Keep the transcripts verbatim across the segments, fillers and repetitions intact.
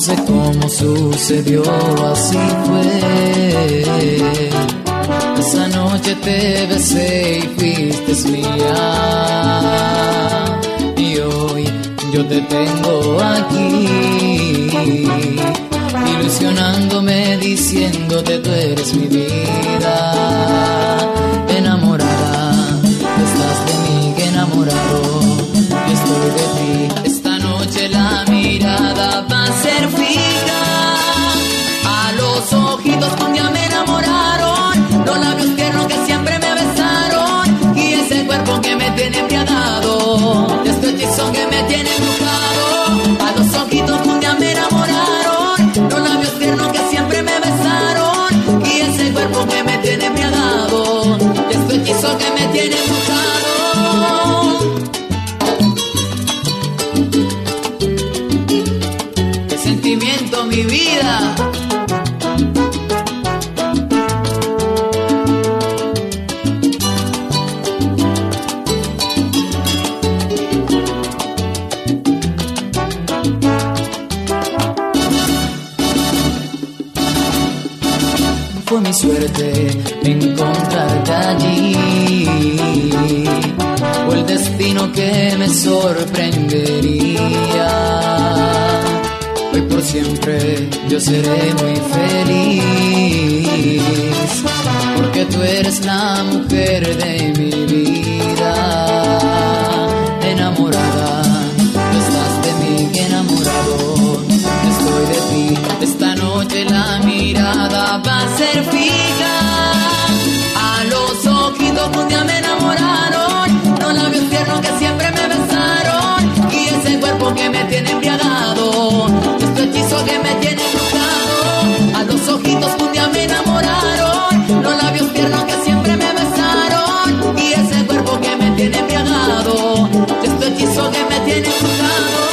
sé cómo sucedió, así fue. Esa noche te besé y fuiste mía, y hoy yo te tengo aquí, ilusionándome, diciéndote tú eres mi vida. Enamorada, tú estás de mí, que enamorado yo estoy de ti. Esta noche la mirada va a ser fija a los ojitos que un día me enamoraron, los labios tiernos que siempre me besaron, y ese cuerpo que me tiene embriagado, este hechizo que me tiene embrujado. A los ojitos que un día me enamoraron, los labios tiernos que siempre me besaron, y ese cuerpo que me tiene embriagado, este hechizo que me tiene embrujado. Qué sentimiento, mi vida. Fue mi suerte encontrarte allí, o el destino que me sorprendería. Hoy por siempre yo seré muy feliz, porque tú eres la mujer de mi vida. Enamorada, tú estás de mí, que enamorado estoy de ti. Esta noche la mirada va a ser fija a los ojitos que un día me enamoraron, los labios tiernos que siempre me besaron, y ese cuerpo que me tiene embriagado, este hechizo que me tiene embrujado. A los ojitos que un día me enamoraron, los labios tiernos que siempre me besaron, y ese cuerpo que me tiene embriagado, este hechizo que me tiene embrujado.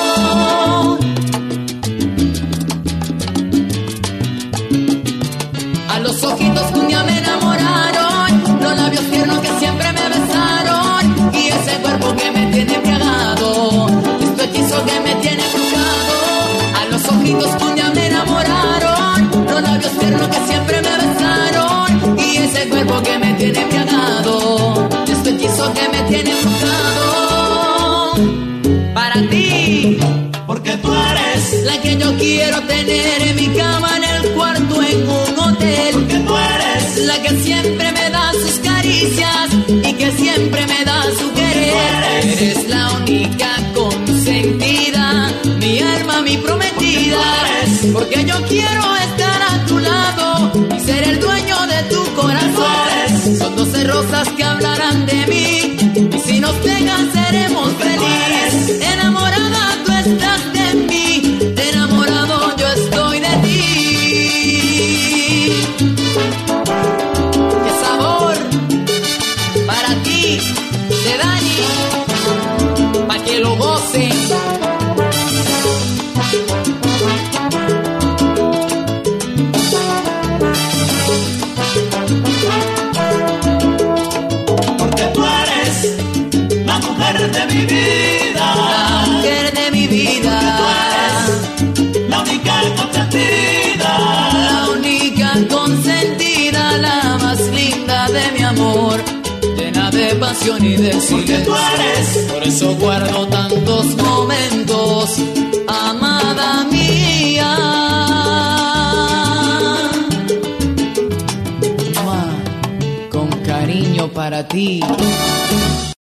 A los ojitos que un día me enamoraron, los labios tiernos que siempre me besaron, y ese cuerpo que me tiene embriagado, este hechizo que me tiene embrujado. A los ojitos que un día me enamoraron, los labios tiernos que siempre me besaron, y ese cuerpo que me tiene embriagado, este hechizo que me tiene embrujado. Para ti, porque tú eres la que yo quiero tener en mi cama, en el cuarto, en un hotel. porque tú eres La que siempre me da sus caricias y que siempre me da su querer. eres. Eres la única consentida, mi alma, mi prometida. eres. Porque yo quiero estar a tu lado y ser el dueño de tu corazón. eres. Son doce rosas que hablarán de mí, y si nos pegan seremos felices. Enamorada tú estás de mí, enamorado yo estoy de ti. ¡Qué sabor! Para ti, de Dani, pa' que lo gocen. porque tú eres la mujer de mi vida, La mujer de mi vida, la única consentida, la única consentida, la más linda de mi amor, llena de pasión y de porque silencio. tú eres Por eso guardo tantos momentos, amada mía. Mua, con cariño para ti.